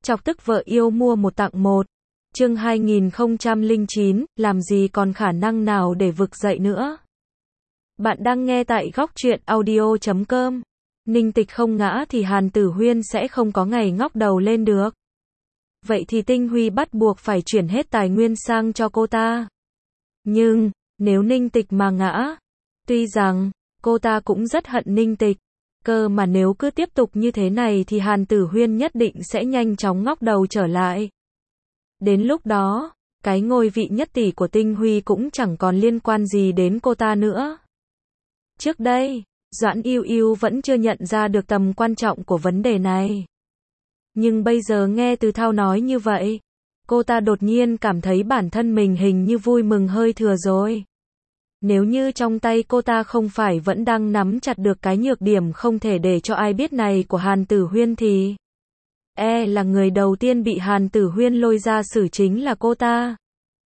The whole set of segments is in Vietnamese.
Chọc tức vợ yêu mua một tặng một. Chương 2009, làm gì còn khả năng nào để vực dậy nữa. Bạn đang nghe tại góc truyện audio.com. Ninh Tịch không ngã thì Hàn Tử Huyên sẽ không có ngày ngóc đầu lên được. Vậy thì Tinh Huy bắt buộc phải chuyển hết tài nguyên sang cho cô ta. Nhưng, nếu Ninh Tịch mà ngã, tuy rằng, cô ta cũng rất hận Ninh Tịch, cơ mà nếu cứ tiếp tục như thế này thì Hàn Tử Huyên nhất định sẽ nhanh chóng ngóc đầu trở lại. Đến lúc đó, cái ngôi vị nhất tỷ của Tinh Huy cũng chẳng còn liên quan gì đến cô ta nữa. Trước đây, Doãn Yêu Yêu vẫn chưa nhận ra được tầm quan trọng của vấn đề này. Nhưng bây giờ nghe Từ Thao nói như vậy, cô ta đột nhiên cảm thấy bản thân mình hình như vui mừng hơi thừa rồi. Nếu như trong tay cô ta không phải vẫn đang nắm chặt được cái nhược điểm không thể để cho ai biết này của Hàn Tử Huyên thì là người đầu tiên bị Hàn Tử Huyên lôi ra xử chính là cô ta.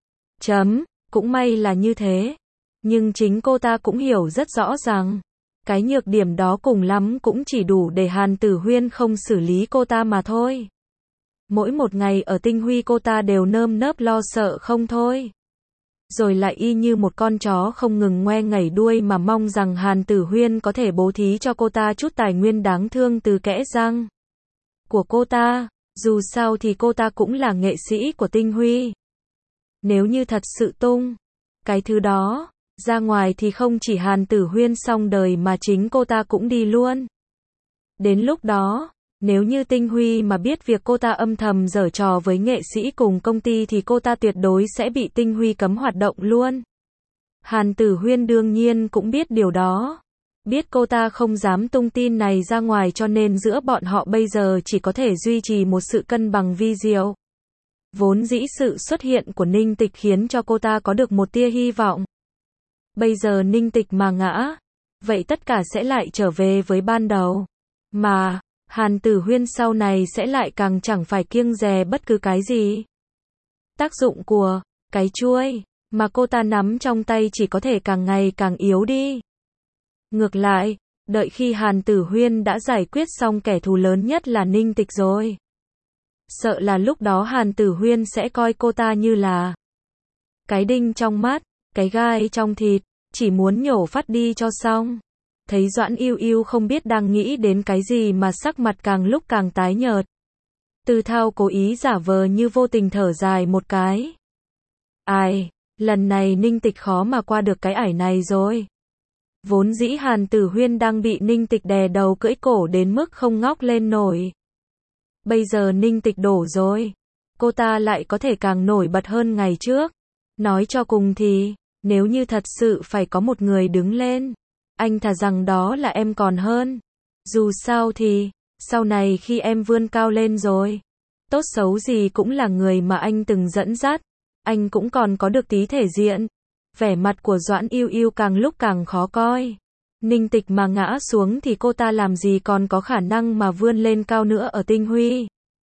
Cũng may là như thế. Nhưng chính cô ta cũng hiểu rất rõ rằng cái nhược điểm đó cùng lắm cũng chỉ đủ để Hàn Tử Huyên không xử lý cô ta mà thôi. Mỗi một ngày ở Tinh Huy cô ta đều nơm nớp lo sợ không thôi. Rồi lại y như một con chó không ngừng ngoe ngẩy đuôi mà mong rằng Hàn Tử Huyên có thể bố thí cho cô ta chút tài nguyên đáng thương từ kẽ răng của cô ta. Dù sao thì cô ta cũng là nghệ sĩ của Tinh Huy. Nếu như thật sự tung cái thứ đó ra ngoài thì không chỉ Hàn Tử Huyên xong đời mà chính cô ta cũng đi luôn. Đến lúc đó, nếu như Tinh Huy mà biết việc cô ta âm thầm giở trò với nghệ sĩ cùng công ty thì cô ta tuyệt đối sẽ bị Tinh Huy cấm hoạt động luôn. Hàn Tử Huyên đương nhiên cũng biết điều đó. Biết cô ta không dám tung tin này ra ngoài cho nên giữa bọn họ bây giờ chỉ có thể duy trì một sự cân bằng vi diệu. Vốn dĩ sự xuất hiện của Ninh Tịch khiến cho cô ta có được một tia hy vọng. Bây giờ Ninh Tịch mà ngã, vậy tất cả sẽ lại trở về với ban đầu. Mà, Hàn Tử Huyên sau này sẽ lại càng chẳng phải kiêng dè bất cứ cái gì. Tác dụng của cái chuôi mà cô ta nắm trong tay chỉ có thể càng ngày càng yếu đi. Ngược lại, đợi khi Hàn Tử Huyên đã giải quyết xong kẻ thù lớn nhất là Ninh Tịch rồi, sợ là lúc đó Hàn Tử Huyên sẽ coi cô ta như là cái đinh trong mắt, cái gai trong thịt, chỉ muốn nhổ phát đi cho xong. Thấy Doãn Yêu Yêu không biết đang nghĩ đến cái gì mà sắc mặt càng lúc càng tái nhợt. Từ Thao cố ý giả vờ như vô tình thở dài một cái. Ai, lần này Ninh Tịch khó mà qua được cái ải này rồi. Vốn dĩ Hàn Tử Huyên đang bị Ninh Tịch đè đầu cưỡi cổ đến mức không ngóc lên nổi. Bây giờ Ninh Tịch đổ rồi, cô ta lại có thể càng nổi bật hơn ngày trước. Nói cho cùng thì, nếu như thật sự phải có một người đứng lên, anh thà rằng đó là em còn hơn. Dù sao thì, sau này khi em vươn cao lên rồi, tốt xấu gì cũng là người mà anh từng dẫn dắt, anh cũng còn có được tí thể diện. Vẻ mặt của Doãn Yêu Yêu càng lúc càng khó coi. Ninh Tịch mà ngã xuống thì cô ta làm gì còn có khả năng mà vươn lên cao nữa ở Tinh Huy.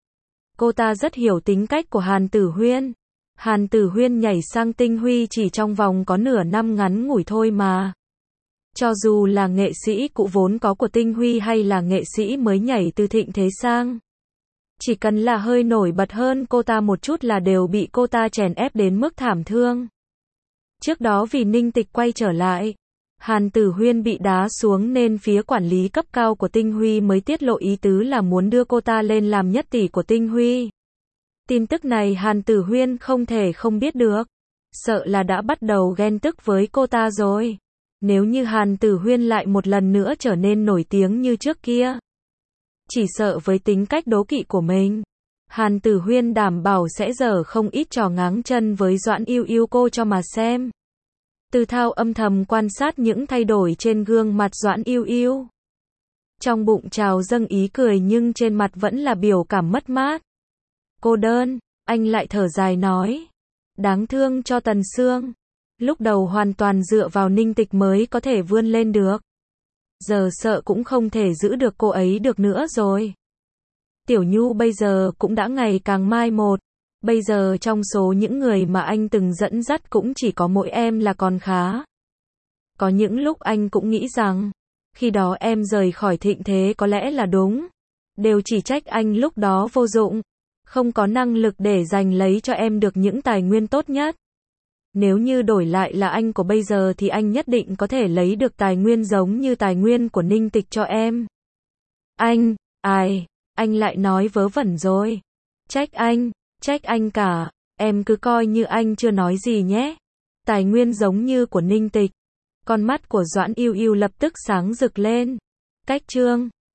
Cô ta rất hiểu tính cách của Hàn Tử Huyên. Hàn Tử Huyên nhảy sang Tinh Huy chỉ trong vòng có nửa năm ngắn ngủi thôi mà. Cho dù là nghệ sĩ cũ vốn có của Tinh Huy hay là nghệ sĩ mới nhảy từ Thịnh Thế sang, chỉ cần là hơi nổi bật hơn cô ta một chút là đều bị cô ta chèn ép đến mức thảm thương. Trước đó vì Ninh Tịch quay trở lại, Hàn Tử Huyên bị đá xuống nên phía quản lý cấp cao của Tinh Huy mới tiết lộ ý tứ là muốn đưa cô ta lên làm nhất tỷ của Tinh Huy. Tin tức này Hàn Tử Huyên không thể không biết được. Sợ là đã bắt đầu ghen tức với cô ta rồi. Nếu như Hàn Tử Huyên lại một lần nữa trở nên nổi tiếng như trước kia, chỉ sợ với tính cách đố kỵ của mình, Hàn Tử Huyên đảm bảo sẽ dở không ít trò ngáng chân với Doãn Yêu Yêu cô cho mà xem. Từ Thao âm thầm quan sát những thay đổi trên gương mặt Doãn Yêu Yêu. Trong bụng trào dâng ý cười nhưng trên mặt vẫn là biểu cảm mất mát. Cô đơn, anh lại thở dài nói. Đáng thương cho Tần Sương. Lúc đầu hoàn toàn dựa vào Ninh Tịch mới có thể vươn lên được. Giờ sợ cũng không thể giữ được cô ấy được nữa rồi. Tiểu Nhu bây giờ cũng đã ngày càng mai một. Bây giờ trong số những người mà anh từng dẫn dắt cũng chỉ có mỗi em là còn khá. Có những lúc anh cũng nghĩ rằng, khi đó em rời khỏi Thịnh Thế có lẽ là đúng. Đều chỉ trách anh lúc đó vô dụng. không có năng lực để giành lấy cho em được những tài nguyên tốt nhất. Nếu như đổi lại là anh của bây giờ thì anh nhất định có thể lấy được tài nguyên giống như tài nguyên của Ninh Tịch cho em. Anh lại nói vớ vẩn rồi. Trách anh cả, em cứ coi như anh chưa nói gì nhé. Tài nguyên giống như của Ninh Tịch. Con mắt của Doãn Ưu Ưu lập tức sáng rực lên. Cách chương